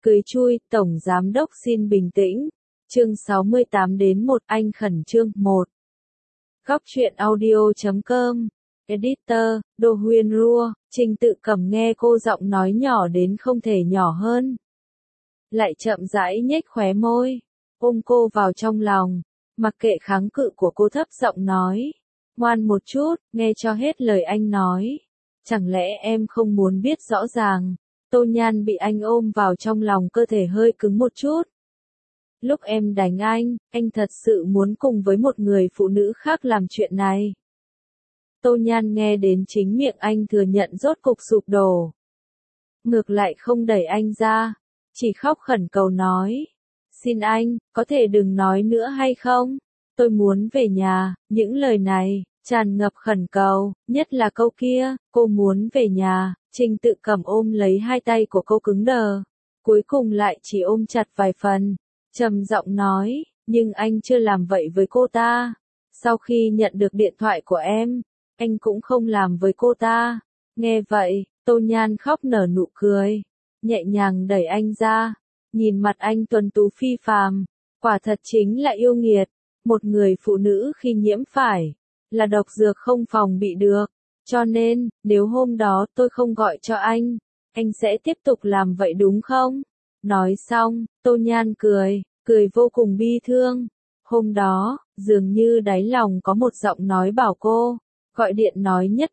Cười chui, Tổng Giám đốc xin bình tĩnh. Chương 68 đến 1 anh khẩn trương 1. Góc truyện audio.com. Editor, Đô Huyên Rua, Trình Tự Cẩm nghe cô giọng nói nhỏ đến không thể nhỏ hơn. Lại chậm rãi nhếch khóe môi, ôm cô vào trong lòng, mặc kệ kháng cự của cô thấp giọng nói. Ngoan một chút, nghe cho hết lời anh nói. Chẳng lẽ em không muốn biết rõ ràng? Tô Nhan bị anh ôm vào trong lòng cơ thể hơi cứng một chút. Lúc em đánh anh thật sự muốn cùng với một người phụ nữ khác làm chuyện này. Tô Nhan nghe đến chính miệng anh thừa nhận rốt cục sụp đổ. Ngược lại không đẩy anh ra, chỉ khóc khẩn cầu nói. Xin anh, có thể đừng nói nữa hay không? Tôi muốn về nhà, những lời này, tràn ngập khẩn cầu, nhất là câu kia, cô muốn về nhà. Trình Tự Cẩm ôm lấy hai tay của cô cứng đờ, cuối cùng lại chỉ ôm chặt vài phần, trầm giọng nói, nhưng anh chưa làm vậy với cô ta. Sau khi nhận được điện thoại của em, anh cũng không làm với cô ta. Nghe vậy, Tô Nhan khóc nở nụ cười, nhẹ nhàng đẩy anh ra, nhìn mặt anh tuấn tú phi phàm, quả thật chính là yêu nghiệt, một người phụ nữ khi nhiễm phải, là độc dược không phòng bị được. Cho nên, nếu hôm đó tôi không gọi cho anh sẽ tiếp tục làm vậy đúng không? Nói xong, Tô Nhan cười vô cùng bi thương. Hôm đó, dường như đáy lòng có một giọng nói bảo cô, gọi điện nói nhất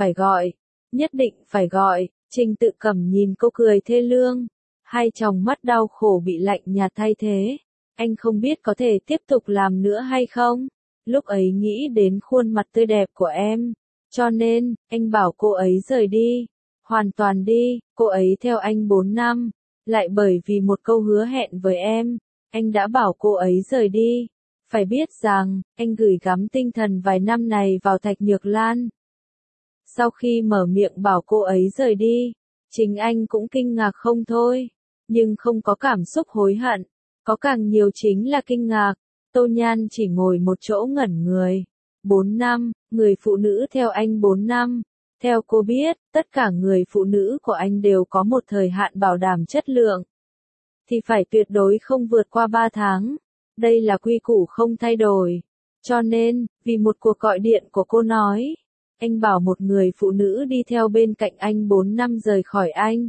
định phải gọi. Trình Tự Cẩm nhìn cô cười thê lương, hai tròng mắt đau khổ bị lạnh nhạt thay thế. Anh không biết có thể tiếp tục làm nữa hay không? Lúc ấy nghĩ đến khuôn mặt tươi đẹp của em. Cho nên, anh bảo cô ấy rời đi, hoàn toàn đi. Cô ấy theo anh 4 năm, lại bởi vì một câu hứa hẹn với em, anh đã bảo cô ấy rời đi. Phải biết rằng, anh gửi gắm tinh thần vài năm này vào Thạch Nhược Lan. Sau khi mở miệng bảo cô ấy rời đi, chính anh cũng kinh ngạc không thôi, nhưng không có cảm xúc hối hận, có càng nhiều chính là kinh ngạc. Tô Nhan chỉ ngồi một chỗ ngẩn người. 4 năm, người phụ nữ theo anh 4 năm. Theo cô biết, tất cả người phụ nữ của anh đều có một thời hạn bảo đảm chất lượng. Thì phải tuyệt đối không vượt qua 3 tháng. Đây là quy củ không thay đổi. Cho nên, vì một cuộc gọi điện của cô nói, anh bảo một người phụ nữ đi theo bên cạnh anh 4 năm rời khỏi anh.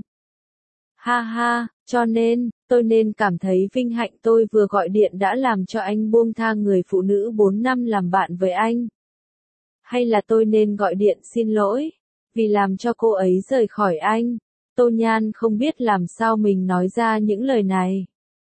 Ha ha, cho nên, tôi nên cảm thấy vinh hạnh tôi vừa gọi điện đã làm cho anh buông tha người phụ nữ 4 năm làm bạn với anh. Hay là tôi nên gọi điện xin lỗi, vì làm cho cô ấy rời khỏi anh. Tô Nhan không biết làm sao mình nói ra những lời này.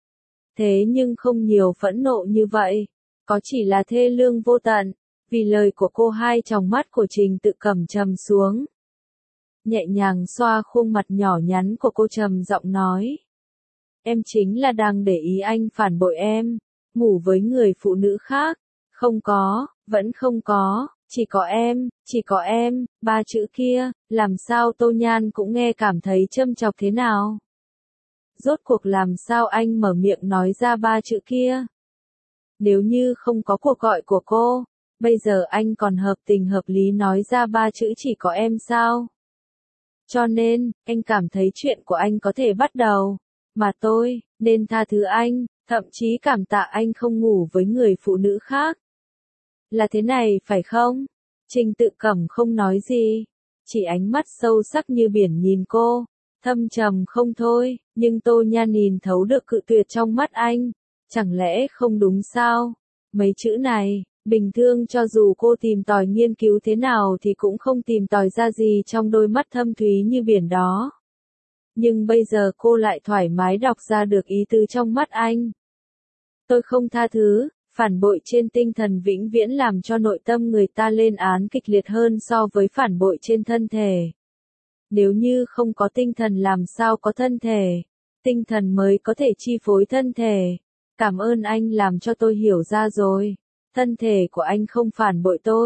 Thế nhưng không nhiều phẫn nộ như vậy, có chỉ là thê lương vô tận, vì lời của cô. Hai tròng mắt của Trình Tự Cẩm trầm xuống. Nhẹ nhàng xoa khuôn mặt nhỏ nhắn của cô trầm giọng nói. Em chính là đang để ý anh phản bội em, ngủ với người phụ nữ khác. Không có, vẫn không có, chỉ có em, ba chữ kia, làm sao Tô Nhan cũng nghe cảm thấy châm chọc thế nào. Rốt cuộc làm sao anh mở miệng nói ra ba chữ kia. Nếu như không có cuộc gọi của cô, bây giờ anh còn hợp tình hợp lý nói ra ba chữ chỉ có em sao? Cho nên, anh cảm thấy chuyện của anh có thể bắt đầu, mà tôi nên tha thứ anh, thậm chí cảm tạ anh không ngủ với người phụ nữ khác. Là thế này phải không? Trình Tự Cẩm không nói gì, chỉ ánh mắt sâu sắc như biển nhìn cô, thâm trầm không thôi, nhưng Tô Nhan nhìn thấu được cự tuyệt trong mắt anh. Chẳng lẽ không đúng sao? Mấy chữ này, bình thường cho dù cô tìm tòi nghiên cứu thế nào thì cũng không tìm tòi ra gì trong đôi mắt thâm thúy như biển đó. Nhưng bây giờ cô lại thoải mái đọc ra được ý tứ trong mắt anh. Tôi không tha thứ, phản bội trên tinh thần vĩnh viễn làm cho nội tâm người ta lên án kịch liệt hơn so với phản bội trên thân thể. Nếu như không có tinh thần làm sao có thân thể, tinh thần mới có thể chi phối thân thể. Cảm ơn anh làm cho tôi hiểu ra rồi. Thân thể của anh không phản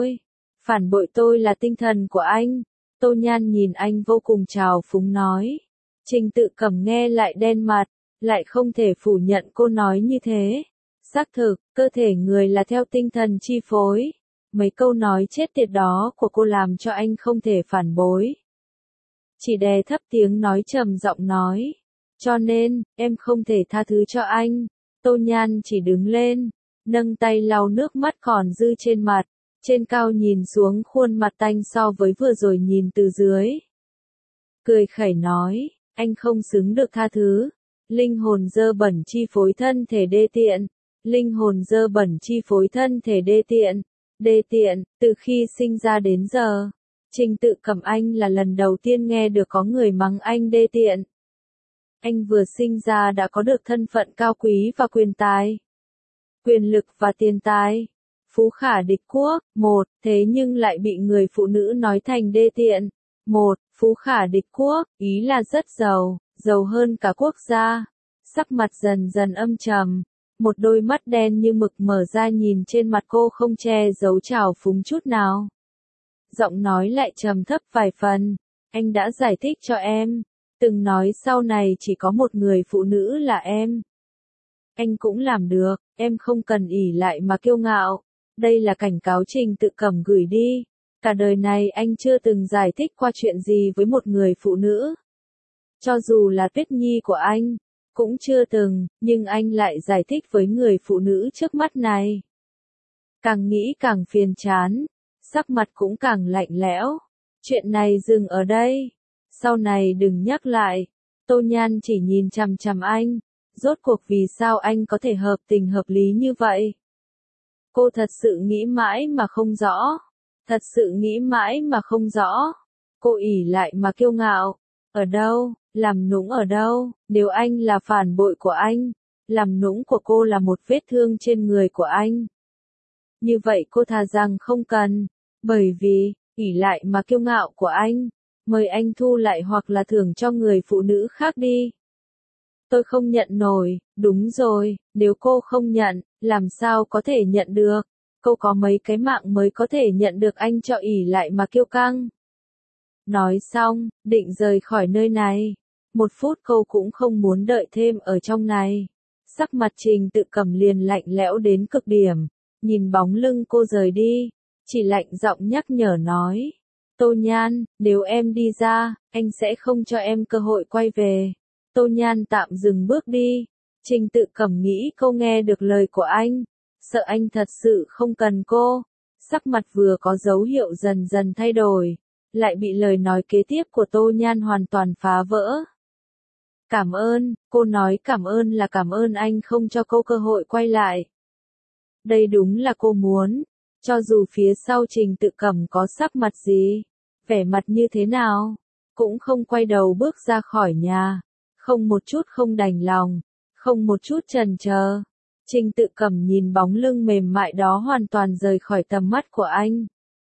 bội tôi là tinh thần của anh. Tô Nhan nhìn anh vô cùng trào phúng nói. Trình Tự Cẩm nghe lại đen mặt, lại không thể phủ nhận cô nói như thế. Xác thực, cơ thể người là theo tinh thần chi phối. Mấy câu nói chết tiệt đó của cô làm cho anh không thể phản bối. Chỉ đè thấp tiếng nói trầm giọng nói. Cho nên, em không thể tha thứ cho anh. Tô Nhan chỉ đứng lên, nâng tay lau nước mắt còn dư trên mặt, trên cao nhìn xuống khuôn mặt tanh so với vừa rồi nhìn từ dưới. Cười khẩy nói, anh không xứng được tha thứ. Linh hồn dơ bẩn chi phối thân thể đê tiện. Linh hồn dơ bẩn chi phối thân thể đê tiện. Đê tiện, từ khi sinh ra đến giờ, Trình Tự Cẩm anh là lần đầu tiên nghe được có người mắng anh đê tiện. Anh vừa sinh ra đã có được thân phận cao quý và quyền tài. Quyền lực và tiền tài. Phú khả địch quốc, một, thế nhưng lại bị người phụ nữ nói thành đê tiện. Một, phú khả địch quốc, ý là rất giàu, giàu hơn cả quốc gia. Sắc mặt dần dần âm trầm, một đôi mắt đen như mực mở ra nhìn trên mặt cô không che giấu trào phúng chút nào. Giọng nói lại trầm thấp vài phần, anh đã giải thích cho em, từng nói sau này chỉ có một người phụ nữ là em. Anh cũng làm được, em không cần ỷ lại mà kiêu ngạo. Đây là cảnh cáo Trình Tự Cẩm gửi đi. Cả đời này anh chưa từng giải thích qua chuyện gì với một người phụ nữ. Cho dù là Tuyết Nhi của anh, cũng chưa từng, nhưng anh lại giải thích với người phụ nữ trước mắt này. Càng nghĩ càng phiền chán, sắc mặt cũng càng lạnh lẽo. Chuyện này dừng ở đây, sau này đừng nhắc lại. Tô Nhan chỉ nhìn chằm chằm anh, rốt cuộc vì sao anh có thể hợp tình hợp lý như vậy? Cô thật sự nghĩ mãi mà không rõ. Thật sự nghĩ mãi mà không rõ. Cô ỷ lại mà kiêu ngạo. Ở đâu, làm nũng ở đâu, nếu anh là phản bội của anh, làm nũng của cô là một vết thương trên người của anh. Như vậy cô thà rằng không cần, bởi vì, ỷ lại mà kiêu ngạo của anh, mời anh thu lại hoặc là thưởng cho người phụ nữ khác đi. Tôi không nhận nổi, đúng rồi, nếu cô không nhận, làm sao có thể nhận được? Cô có mấy cái mạng mới có thể nhận được anh cho ỷ lại mà kiêu căng. Nói xong, định rời khỏi nơi này. Một phút cô cũng không muốn đợi thêm ở trong này. Sắc mặt Trình Tự Cẩm liền lạnh lẽo đến cực điểm. Nhìn bóng lưng cô rời đi, chỉ lạnh giọng nhắc nhở nói. Tô Nhan, nếu em đi ra, anh sẽ không cho em cơ hội quay về. Tô Nhan tạm dừng bước đi. Trình Tự Cẩm nghĩ cô nghe được lời của anh. Sợ anh thật sự không cần cô. Sắc mặt vừa có dấu hiệu dần dần thay đổi. Lại bị lời nói kế tiếp của Tô Nhan hoàn toàn phá vỡ. Cảm ơn, cô nói cảm ơn là cảm ơn anh không cho cô cơ hội quay lại. Đây đúng là cô muốn. Cho dù phía sau Trình Tự Cẩm có sắc mặt gì, vẻ mặt như thế nào, cũng không quay đầu bước ra khỏi nhà. Không một chút không đành lòng, không một chút chần chờ. Trình Tự Cẩm nhìn bóng lưng mềm mại đó hoàn toàn rời khỏi tầm mắt của anh.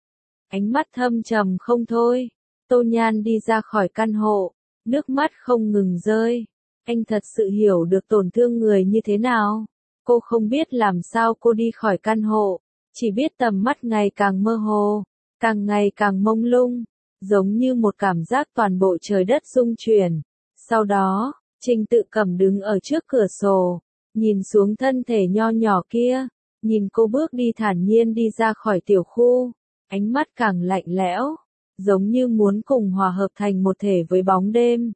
Ánh mắt thâm trầm không thôi. Tô Nhan đi ra khỏi căn hộ, nước mắt không ngừng rơi. Anh thật sự hiểu được tổn thương người như thế nào. Cô không biết làm sao cô đi khỏi căn hộ, chỉ biết tầm mắt ngày càng mơ hồ, càng ngày càng mông lung, giống như một cảm giác toàn bộ trời đất rung chuyển. Sau đó, Trình Tự Cẩm đứng ở trước cửa sổ, nhìn xuống thân thể nho nhỏ kia, nhìn cô bước đi thản nhiên đi ra khỏi tiểu khu, ánh mắt càng lạnh lẽo, giống như muốn cùng hòa hợp thành một thể với bóng đêm.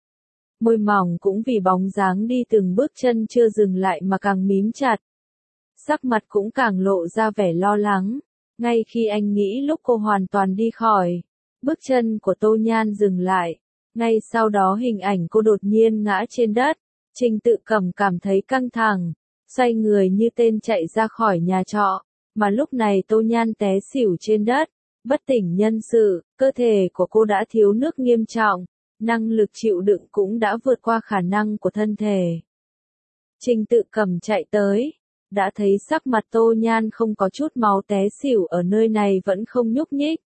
Môi mỏng cũng vì bóng dáng đi từng bước chân chưa dừng lại mà càng mím chặt. Sắc mặt cũng càng lộ ra vẻ lo lắng. Ngay khi anh nghĩ lúc cô hoàn toàn đi khỏi, bước chân của Tô Nhan dừng lại. Ngay sau đó hình ảnh cô đột nhiên ngã trên đất. Trình Tự Cẩm cảm thấy căng thẳng, xoay người như tên chạy ra khỏi nhà trọ. Mà lúc này Tô Nhan té xỉu trên đất, bất tỉnh nhân sự, cơ thể của cô đã thiếu nước nghiêm trọng. Năng lực chịu đựng cũng đã vượt qua khả năng của thân thể. Trình Tự Cẩm chạy tới, đã thấy sắc mặt Tô Nhan không có chút máu té xỉu ở nơi này vẫn không nhúc nhích.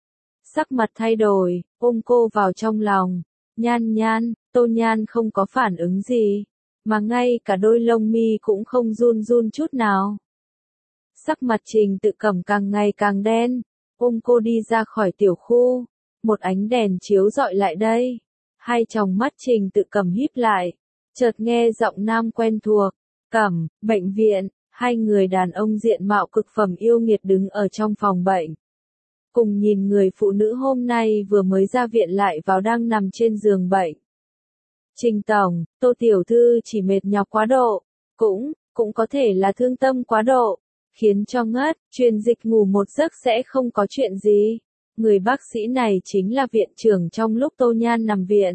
Sắc mặt thay đổi, ôm cô vào trong lòng. Nhan Nhan, Tô Nhan không có phản ứng gì, mà ngay cả đôi lông mi cũng không run run chút nào. Sắc mặt Trình Tự Cẩm càng ngày càng đen, ôm cô đi ra khỏi tiểu khu. Một ánh đèn chiếu rọi lại đây. Hai tròng mắt Trình Tự Cẩm híp lại. Chợt nghe giọng nam quen thuộc. Cẩm, bệnh viện. Hai người đàn ông diện mạo cực phẩm yêu nghiệt đứng ở trong phòng bệnh. Cùng nhìn người phụ nữ hôm nay vừa mới ra viện lại vào đang nằm trên giường bệnh. Trình tổng, Tô tiểu thư chỉ mệt nhọc quá độ, cũng có thể là thương tâm quá độ, khiến cho ngất, truyền dịch ngủ một giấc sẽ không có chuyện gì. Người bác sĩ này chính là viện trưởng trong lúc Tô Nhan nằm viện.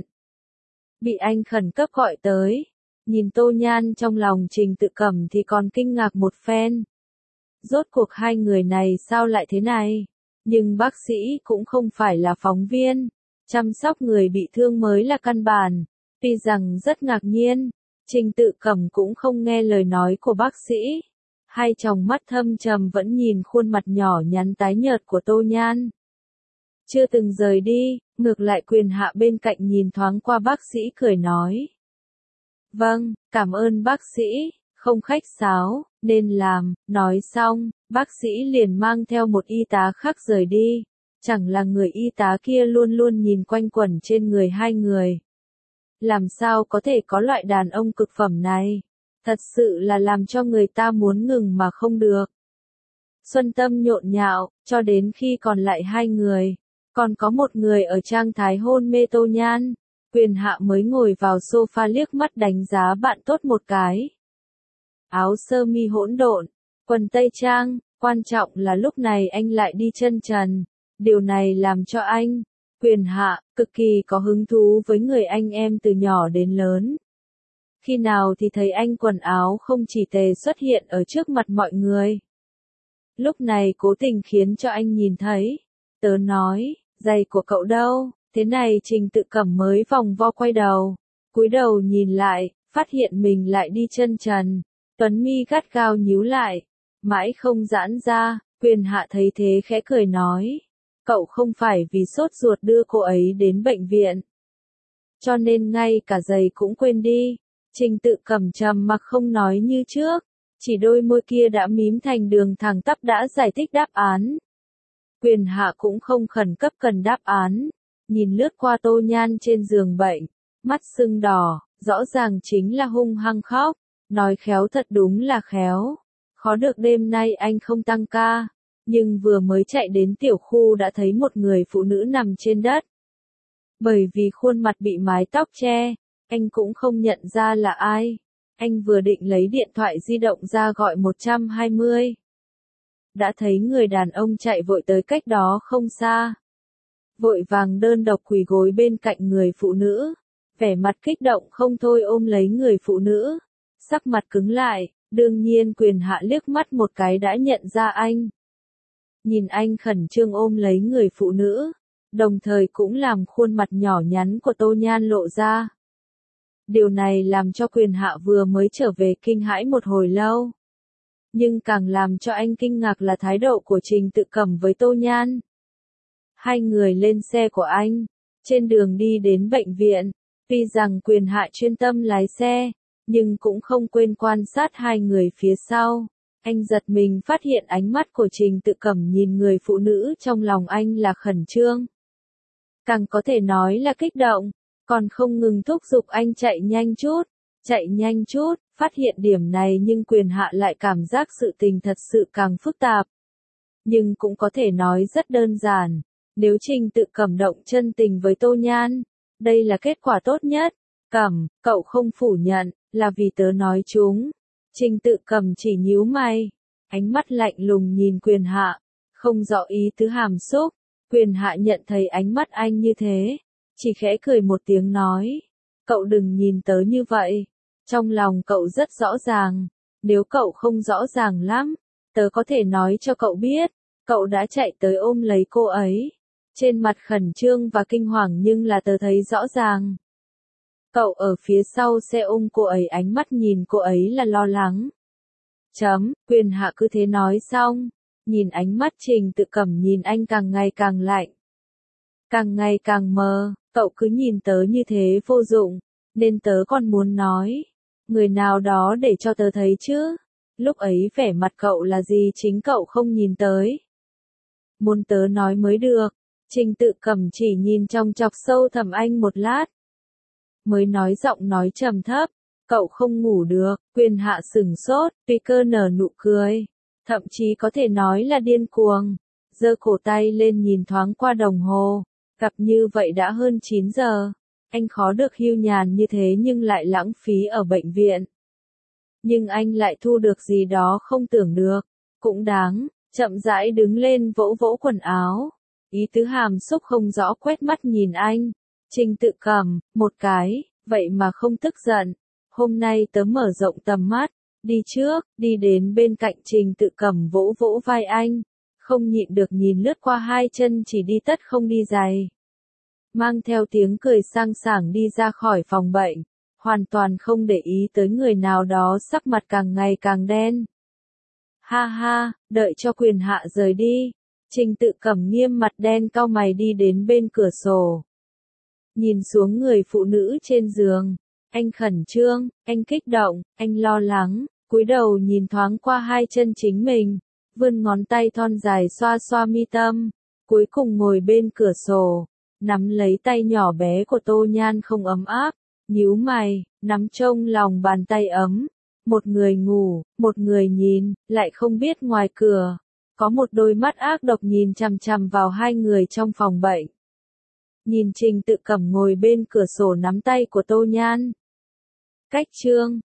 Bị anh khẩn cấp gọi tới. Nhìn Tô Nhan trong lòng Trình Tự Cẩm thì còn kinh ngạc một phen. Rốt cuộc hai người này sao lại thế này? Nhưng bác sĩ cũng không phải là phóng viên. Chăm sóc người bị thương mới là căn bản. Tuy rằng rất ngạc nhiên, Trình Tự Cẩm cũng không nghe lời nói của bác sĩ. Hai tròng mắt thâm trầm vẫn nhìn khuôn mặt nhỏ nhắn tái nhợt của Tô Nhan. Chưa từng rời đi, ngược lại Quyền Hạ bên cạnh nhìn thoáng qua bác sĩ cười nói. Vâng, cảm ơn bác sĩ, không khách sáo, nên làm, nói xong, bác sĩ liền mang theo một y tá khác rời đi. Chẳng là người y tá kia luôn luôn nhìn quanh quẩn trên người hai người. Làm sao có thể có loại đàn ông cực phẩm này? Thật sự là làm cho người ta muốn ngừng mà không được. Xuân tâm nhộn nhạo, cho đến khi còn lại hai người. Còn có một người ở trạng thái hôn mê Tô Nhan. Quyền Hạ mới ngồi vào sofa liếc mắt đánh giá bạn tốt một cái. Áo sơ mi hỗn độn, quần tây trang, quan trọng là lúc này anh lại đi chân trần. Điều này làm cho anh, Quyền Hạ, cực kỳ có hứng thú với người anh em từ nhỏ đến lớn. Khi nào thì thấy anh quần áo không chỉ tề xuất hiện ở trước mặt mọi người. Lúc này cố tình khiến cho anh nhìn thấy. Tớ nói, giày của cậu đâu? Thế này Trình Tự Cẩm mới vòng vo quay đầu. Cúi đầu nhìn lại, phát hiện mình lại đi chân trần. Tuấn mi gắt gao nhíu lại. Mãi không giãn ra, Quyền Hạ thấy thế khẽ cười nói. Cậu không phải vì sốt ruột đưa cô ấy đến bệnh viện. Cho nên ngay cả giày cũng quên đi. Trình Tự Cẩm trầm mặc không nói như trước. Chỉ đôi môi kia đã mím thành đường thẳng tắp đã giải thích đáp án. Quyền Hạ cũng không khẩn cấp cần đáp án. Nhìn lướt qua Tô Nhan trên giường bệnh. Mắt sưng đỏ, rõ ràng chính là hung hăng khóc. Nói khéo thật đúng là khéo. Khó được đêm nay anh không tăng ca. Nhưng vừa mới chạy đến tiểu khu đã thấy một người phụ nữ nằm trên đất. Bởi vì khuôn mặt bị mái tóc che, anh cũng không nhận ra là ai. Anh vừa định lấy điện thoại di động ra gọi 120. Đã thấy người đàn ông chạy vội tới cách đó không xa. Vội vàng đơn độc quỳ gối bên cạnh người phụ nữ. Vẻ mặt kích động không thôi ôm lấy người phụ nữ. Sắc mặt cứng lại, đương nhiên Quyền Hạ liếc mắt một cái đã nhận ra anh. Nhìn anh khẩn trương ôm lấy người phụ nữ, đồng thời cũng làm khuôn mặt nhỏ nhắn của Tô Nhan lộ ra. Điều này làm cho Quyền Hạ vừa mới trở về kinh hãi một hồi lâu. Nhưng càng làm cho anh kinh ngạc là thái độ của Trình Tự Cẩm với Tô Nhan. Hai người lên xe của anh, trên đường đi đến bệnh viện, tuy rằng Quyền Hạ chuyên tâm lái xe, nhưng cũng không quên quan sát hai người phía sau. Anh giật mình phát hiện ánh mắt của Trình Tự Cẩm nhìn người phụ nữ trong lòng anh là khẩn trương. Càng có thể nói là kích động, còn không ngừng thúc giục anh chạy nhanh chút, phát hiện điểm này nhưng Quyền Hạ lại cảm giác sự tình thật sự càng phức tạp. Nhưng cũng có thể nói rất đơn giản, nếu Trình Tự Cẩm động chân tình với Tô Nhan, đây là kết quả tốt nhất. Cẩm, cậu không phủ nhận, là vì tớ nói chúng. Trình Tự Cẩm chỉ nhíu mày, ánh mắt lạnh lùng nhìn Quyền Hạ, không rõ ý tứ hàm xúc. Quyền Hạ nhận thấy ánh mắt anh như thế, chỉ khẽ cười một tiếng nói, cậu đừng nhìn tớ như vậy, trong lòng cậu rất rõ ràng, nếu cậu không rõ ràng lắm, tớ có thể nói cho cậu biết, cậu đã chạy tới ôm lấy cô ấy, trên mặt khẩn trương và kinh hoàng nhưng là tớ thấy rõ ràng. Cậu ở phía sau xe ôm cô ấy ánh mắt nhìn cô ấy là lo lắng. Quyền Hạ cứ thế nói xong, nhìn ánh mắt Trình Tự Cẩm nhìn anh càng ngày càng lạnh. Càng ngày càng mờ, cậu cứ nhìn tớ như thế vô dụng, nên tớ còn muốn nói. Người nào đó để cho tớ thấy chứ. Lúc ấy vẻ mặt cậu là gì chính cậu không nhìn tới. Muốn tớ nói mới được. Trình Tự Cẩm chỉ nhìn trong chọc sâu thẳm anh một lát. Mới nói giọng nói trầm thấp, cậu không ngủ được. Quyền Hạ sửng sốt, tuy cơ nở nụ cười, thậm chí có thể nói là điên cuồng, giơ cổ tay lên nhìn thoáng qua đồng hồ, gặp như vậy đã hơn 9 giờ. anh khó được hưu nhàn như thế nhưng lại lãng phí ở bệnh viện. Nhưng anh lại thu được gì đó không tưởng được, cũng đáng, chậm rãi đứng lên vỗ vỗ quần áo. Ý tứ hàm xúc không rõ quét mắt nhìn anh. Trình Tự Cẩm, một cái, vậy mà không tức giận. Hôm nay tớ mở rộng tầm mắt, đi trước, đi đến bên cạnh Trình Tự Cẩm vỗ vỗ vai anh. Không nhịn được nhìn lướt qua hai chân chỉ đi tất không đi giày. Mang theo tiếng cười sang sảng đi ra khỏi phòng bệnh, hoàn toàn không để ý tới người nào đó sắc mặt càng ngày càng đen. Ha ha, đợi cho quyền hạ rời đi. Trình Tự Cẩm nghiêm mặt đen cau mày đi đến bên cửa sổ. Nhìn xuống người phụ nữ trên giường, anh khẩn trương, anh kích động, anh lo lắng, cúi đầu nhìn thoáng qua hai chân chính mình, vươn ngón tay thon dài xoa xoa mi tâm, cuối cùng ngồi bên cửa sổ, nắm lấy tay nhỏ bé của Tô Nhan không ấm áp, nhíu mày, nắm trông lòng bàn tay ấm. Một người ngủ, một người nhìn, lại không biết ngoài cửa, có một đôi mắt ác độc nhìn chằm chằm vào hai người trong phòng bệnh. Nhìn Trình Tự Cẩm ngồi bên cửa sổ nắm tay của Tô Nhan. Cách chương